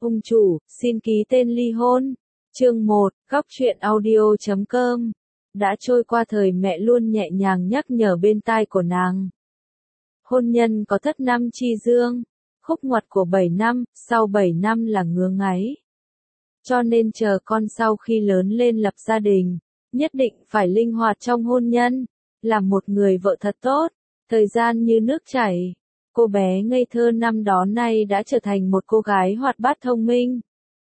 Ung chủ, xin ký tên ly hôn. Chương 1, góc truyện audio.com. Đã trôi qua thời mẹ luôn nhẹ nhàng nhắc nhở bên tai của nàng. Hôn nhân có thất năm chi dương, khúc ngoặt của 7 năm, sau 7 năm là ngứa ngáy. Cho nên chờ con sau khi lớn lên lập gia đình, nhất định phải linh hoạt trong hôn nhân, làm một người vợ thật tốt, thời gian như nước chảy. Cô bé ngây thơ năm đó nay đã trở thành một cô gái hoạt bát thông minh.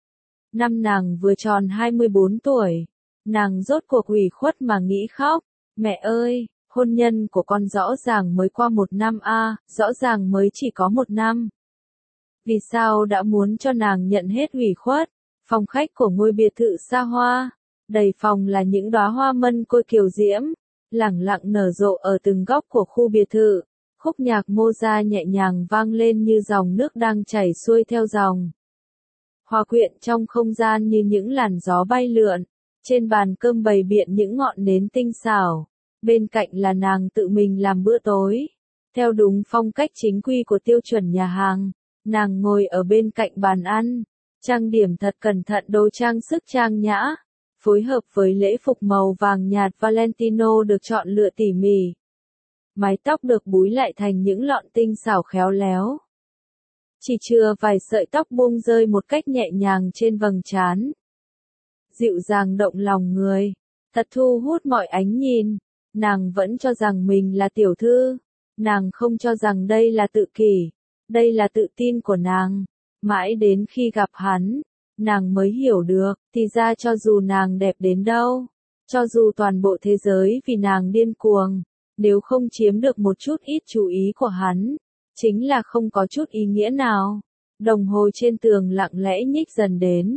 Năm nàng vừa tròn 24 tuổi, nàng rốt cuộc ủy khuất mà nghĩ khóc. Mẹ ơi, hôn nhân của con rõ ràng mới qua 1 năm rõ ràng mới chỉ có 1 năm. Vì sao đã muốn cho nàng nhận hết ủy khuất? Phòng khách của ngôi biệt thự xa hoa, đầy phòng là những đóa hoa mân côi kiều diễm, lẳng lặng nở rộ ở từng góc của khu biệt thự. Khúc nhạc Mozart nhẹ nhàng vang lên như dòng nước đang chảy xuôi theo dòng. Hòa quyện trong không gian như những làn gió bay lượn, trên bàn cơm bày biện những ngọn nến tinh xảo, bên cạnh là nàng tự mình làm bữa tối. Theo đúng phong cách chính quy của tiêu chuẩn nhà hàng, nàng ngồi ở bên cạnh bàn ăn, trang điểm thật cẩn thận đồ trang sức trang nhã, phối hợp với lễ phục màu vàng nhạt Valentino được chọn lựa tỉ mỉ. Mái tóc được búi lại thành những lọn tinh xảo khéo léo. Chỉ chừa vài sợi tóc buông rơi một cách nhẹ nhàng trên vầng trán. Dịu dàng động lòng người, thật thu hút mọi ánh nhìn. Nàng vẫn cho rằng mình là tiểu thư. Nàng không cho rằng đây là tự kỷ. Đây là tự tin của nàng. Mãi đến khi gặp hắn, nàng mới hiểu được, thì ra cho dù nàng đẹp đến đâu, cho dù toàn bộ thế giới vì nàng điên cuồng, nếu không chiếm được một chút ít chú ý của hắn, chính là không có chút ý nghĩa nào. Đồng hồ trên tường lặng lẽ nhích dần đến.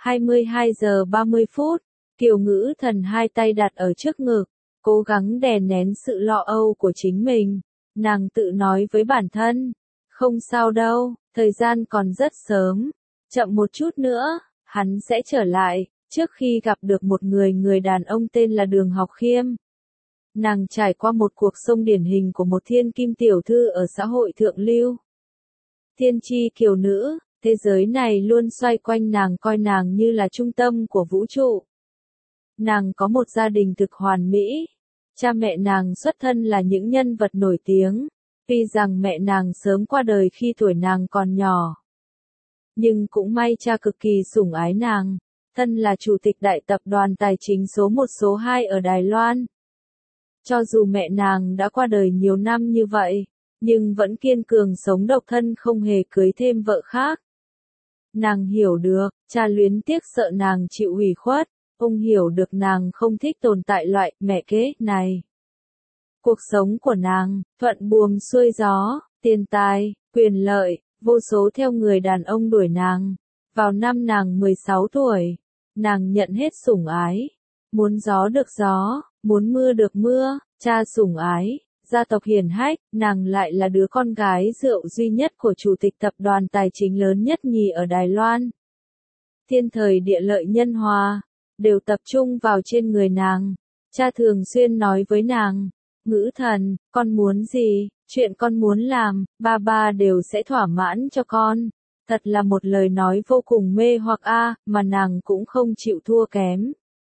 22 giờ 30 phút, Kiều Ngữ Thần hai tay đặt ở trước ngực, cố gắng đè nén sự lo âu của chính mình. Nàng tự nói với bản thân, không sao đâu, thời gian còn rất sớm, chậm một chút nữa, hắn sẽ trở lại, trước khi gặp được một người đàn ông tên là Đường Học Khiêm. Nàng trải qua một cuộc sống điển hình của một thiên kim tiểu thư ở xã hội thượng lưu. Thiên chi kiều nữ, thế giới này luôn xoay quanh nàng, coi nàng như là trung tâm của vũ trụ. Nàng có một gia đình thực hoàn mỹ. Cha mẹ nàng xuất thân là những nhân vật nổi tiếng, tuy rằng mẹ nàng sớm qua đời khi tuổi nàng còn nhỏ. Nhưng cũng may cha cực kỳ sủng ái nàng, thân là chủ tịch đại tập đoàn tài chính số 1 số 2 ở Đài Loan. Cho dù mẹ nàng đã qua đời nhiều năm như vậy, nhưng vẫn kiên cường sống độc thân không hề cưới thêm vợ khác. Nàng hiểu được, cha luyến tiếc sợ nàng chịu ủy khuất, ông hiểu được nàng không thích tồn tại loại mẹ kế này. Cuộc sống của nàng, thuận buồm xuôi gió, tiền tài, quyền lợi, vô số theo người đàn ông đuổi nàng. Vào năm nàng 16 tuổi, nàng nhận hết sủng ái. Muốn gió được gió, muốn mưa được mưa, cha sủng ái, gia tộc hiển hách, nàng lại là đứa con gái rượu duy nhất của chủ tịch tập đoàn tài chính lớn nhất nhì ở Đài Loan. Thiên thời địa lợi nhân hòa, đều tập trung vào trên người nàng. Cha thường xuyên nói với nàng, Ngữ Thần, con muốn gì, chuyện con muốn làm, ba đều sẽ thỏa mãn cho con. Thật là một lời nói vô cùng mê hoặc mà nàng cũng không chịu thua kém.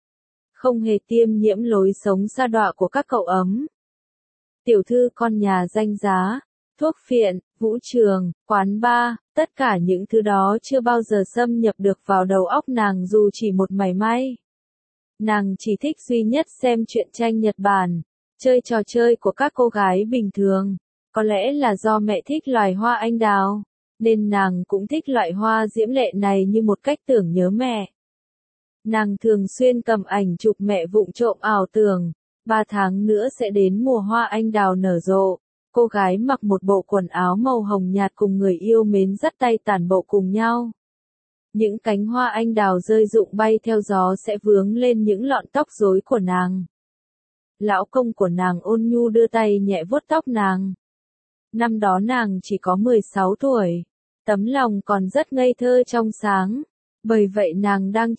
Không hề tiêm nhiễm lối sống sa đọa của các cậu ấm. Tiểu thư con nhà danh giá, thuốc phiện, vũ trường, quán bar, tất cả những thứ đó chưa bao giờ xâm nhập được vào đầu óc nàng dù chỉ một mảy may. Nàng chỉ thích duy nhất xem truyện tranh Nhật Bản, chơi trò chơi của các cô gái bình thường. Có lẽ là do mẹ thích loài hoa anh đào, nên nàng cũng thích loại hoa diễm lệ này như một cách tưởng nhớ mẹ. Nàng thường xuyên cầm ảnh chụp mẹ vụng trộm ảo tưởng, 3 tháng nữa sẽ đến mùa hoa anh đào nở rộ. Cô gái mặc một bộ quần áo màu hồng nhạt cùng người yêu mến dắt tay tản bộ cùng nhau. Những cánh hoa anh đào rơi rụng bay theo gió sẽ vướng lên những lọn tóc rối của nàng. Lão công của nàng ôn nhu đưa tay nhẹ vuốt tóc nàng. Năm đó nàng chỉ có 16 tuổi, tấm lòng còn rất ngây thơ trong sáng. Bởi vậy nàng đang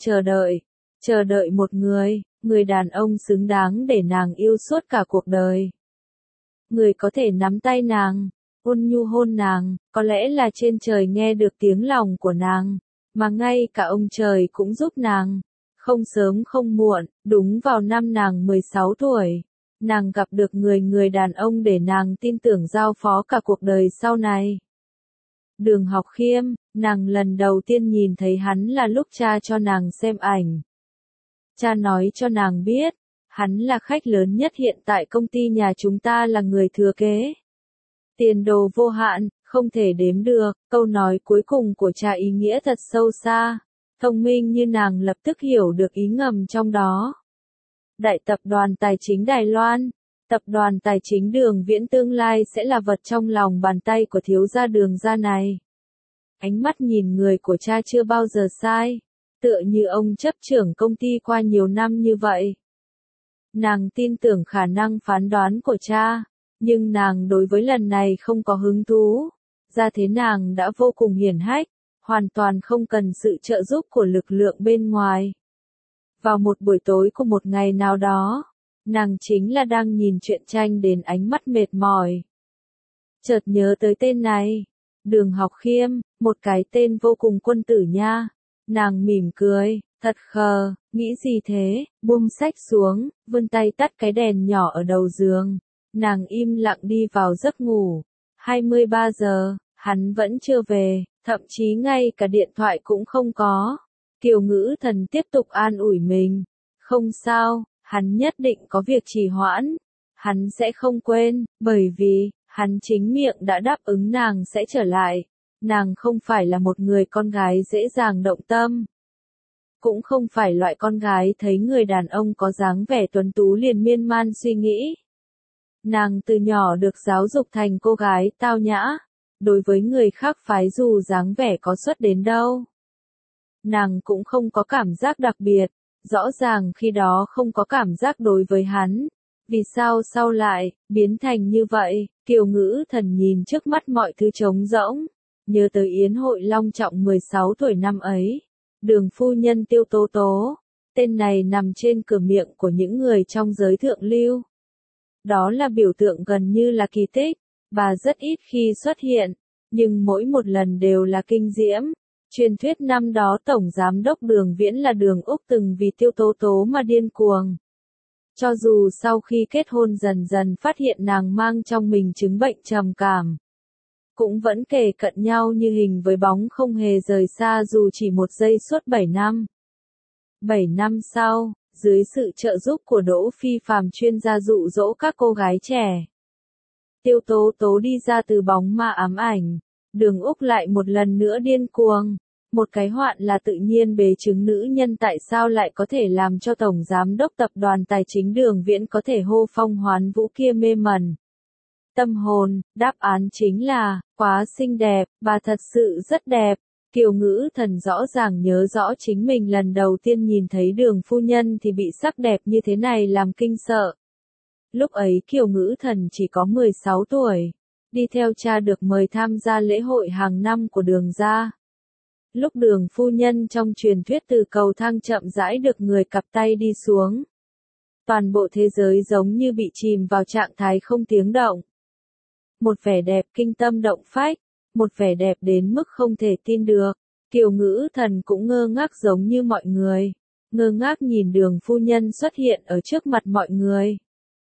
chờ đợi một người đàn ông xứng đáng để nàng yêu suốt cả cuộc đời. Người có thể nắm tay nàng, ôn nhu hôn nàng, có lẽ là trên trời nghe được tiếng lòng của nàng, mà ngay cả ông trời cũng giúp nàng. Không sớm không muộn, đúng vào năm nàng 16 tuổi, nàng gặp được người đàn ông để nàng tin tưởng giao phó cả cuộc đời sau này. Đường Học Khiêm, nàng lần đầu tiên nhìn thấy hắn là lúc cha cho nàng xem ảnh. Cha nói cho nàng biết, hắn là khách lớn nhất hiện tại công ty nhà chúng ta, là người thừa kế. Tiền đồ vô hạn, không thể đếm được. Câu nói cuối cùng của cha ý nghĩa thật sâu xa. Thông minh như nàng lập tức hiểu được ý ngầm trong đó. Đại tập đoàn tài chính Đài Loan, tập đoàn tài chính Đường Viễn tương lai sẽ là vật trong lòng bàn tay của thiếu gia Đường gia này. Ánh mắt nhìn người của cha chưa bao giờ sai, tựa như ông chấp trưởng công ty qua nhiều năm như vậy. Nàng tin tưởng khả năng phán đoán của cha, nhưng nàng đối với lần này không có hứng thú. Ra thế nàng đã vô cùng hiển hách, hoàn toàn không cần sự trợ giúp của lực lượng bên ngoài. Vào một buổi tối của một ngày nào đó, nàng chính là đang nhìn truyện tranh đến ánh mắt mệt mỏi. Chợt nhớ tới tên này, Đường Học Khiêm, một cái tên vô cùng quân tử nha. Nàng mỉm cười, thật khờ, nghĩ gì thế, buông sách xuống, vươn tay tắt cái đèn nhỏ ở đầu giường. Nàng im lặng đi vào giấc ngủ. 23 giờ, hắn vẫn chưa về, thậm chí ngay cả điện thoại cũng không có. Kiều Ngữ Thần tiếp tục an ủi mình. Không sao, hắn nhất định có việc trì hoãn. Hắn sẽ không quên, bởi vì, hắn chính miệng đã đáp ứng nàng sẽ trở lại. Nàng không phải là một người con gái dễ dàng động tâm. Cũng không phải loại con gái thấy người đàn ông có dáng vẻ tuấn tú liền miên man suy nghĩ. Nàng từ nhỏ được giáo dục thành cô gái tao nhã. Đối với người khác phái dù dáng vẻ có xuất đến đâu, nàng cũng không có cảm giác đặc biệt. Rõ ràng khi đó không có cảm giác đối với hắn. Vì sao sau lại, biến thành như vậy? Kiều Ngữ Thần nhìn trước mắt mọi thứ trống rỗng. Nhớ tới yến hội long trọng 16 tuổi năm ấy. Đường phu nhân Tiêu Tố Tố. Tên này nằm trên cửa miệng của những người trong giới thượng lưu. Đó là biểu tượng gần như là kỳ tích. Bà rất ít khi xuất hiện, nhưng mỗi một lần đều là kinh diễm. Truyền thuyết năm đó Tổng Giám đốc Đường Viễn là Đường Úc từng vì Tiêu Tố Tố mà điên cuồng. Cho dù sau khi kết hôn dần dần phát hiện nàng mang trong mình chứng bệnh trầm cảm, cũng vẫn kề cận nhau như hình với bóng không hề rời xa dù chỉ một giây suốt 7 năm. 7 năm sau, dưới sự trợ giúp của Đỗ Phi Phàm chuyên gia dụ dỗ các cô gái trẻ, Tiêu Tố Tố đi ra từ bóng ma ám ảnh. Đường Úc lại một lần nữa điên cuồng. Một cái hoạn là tự nhiên bế chứng nữ nhân tại sao lại có thể làm cho Tổng Giám đốc Tập đoàn Tài chính Đường Viễn có thể hô phong hoán vũ kia mê mẩn. Tâm hồn, đáp án chính là, quá xinh đẹp, bà thật sự rất đẹp. Kiều Ngữ Thần rõ ràng nhớ rõ chính mình lần đầu tiên nhìn thấy Đường phu nhân thì bị sắc đẹp như thế này làm kinh sợ. Lúc ấy Kiều Ngữ Thần chỉ có 16 tuổi, đi theo cha được mời tham gia lễ hội hàng năm của Đường gia. Lúc Đường phu nhân trong truyền thuyết từ cầu thang chậm rãi được người cặp tay đi xuống. Toàn bộ thế giới giống như bị chìm vào trạng thái không tiếng động. Một vẻ đẹp kinh tâm động phách, một vẻ đẹp đến mức không thể tin được. Kiều Ngữ Thần cũng ngơ ngác giống như mọi người, ngơ ngác nhìn Đường phu nhân xuất hiện ở trước mặt mọi người.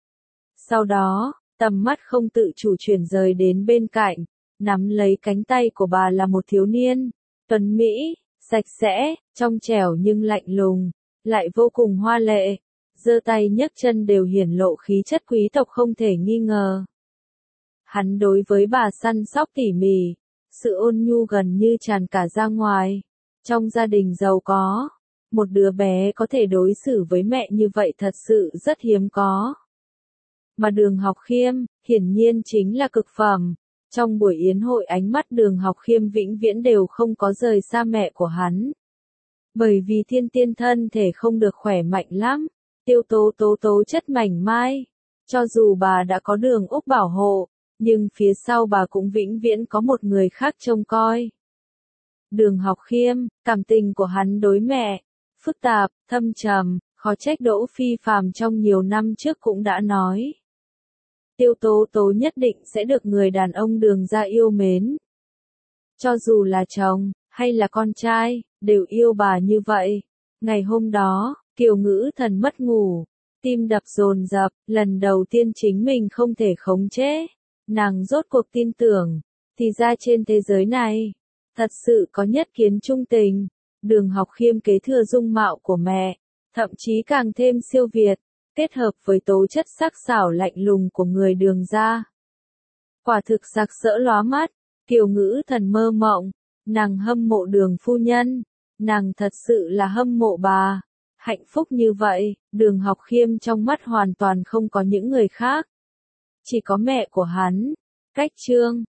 Sau đó, tầm mắt không tự chủ chuyển rời đến bên cạnh, nắm lấy cánh tay của bà là một thiếu niên, tuấn mỹ, sạch sẽ, trong trẻo nhưng lạnh lùng, lại vô cùng hoa lệ, giơ tay nhấc chân đều hiển lộ khí chất quý tộc không thể nghi ngờ. Hắn đối với bà săn sóc tỉ mỉ, sự ôn nhu gần như tràn cả ra ngoài. Trong gia đình giàu có, một đứa bé có thể đối xử với mẹ như vậy thật sự rất hiếm có. Mà Đường Học Khiêm, hiển nhiên chính là cực phẩm. Trong buổi yến hội ánh mắt Đường Học Khiêm vĩnh viễn đều không có rời xa mẹ của hắn. Bởi vì thiên tiên thân thể không được khỏe mạnh lắm, Tiêu Tố Tố tố chất mảnh mai. Cho dù bà đã có Đường Úc bảo hộ, nhưng phía sau bà cũng vĩnh viễn có một người khác trông coi. Đường Học Khiêm, cảm tình của hắn đối mẹ, phức tạp, thâm trầm, khó trách Đỗ Phi Phàm trong nhiều năm trước cũng đã nói. Tiêu Tố Tố nhất định sẽ được người đàn ông Đường gia yêu mến. Cho dù là chồng, hay là con trai, đều yêu bà như vậy. Ngày hôm đó, Kiều Ngữ Thần mất ngủ, tim đập dồn dập, lần đầu tiên chính mình không thể khống chế. Nàng rốt cuộc tin tưởng, thì ra trên thế giới này, thật sự có nhất kiến trung tình. Đường Học Khiêm kế thừa dung mạo của mẹ, thậm chí càng thêm siêu việt, kết hợp với tố chất sắc sảo lạnh lùng của người Đường gia. Quả thực sặc sỡ lóa mắt, Kiều Ngữ Thần mơ mộng, nàng hâm mộ Đường phu nhân, nàng thật sự là hâm mộ bà. Hạnh phúc như vậy, Đường Học Khiêm trong mắt hoàn toàn không có những người khác. Chỉ có mẹ của hắn. Cách chương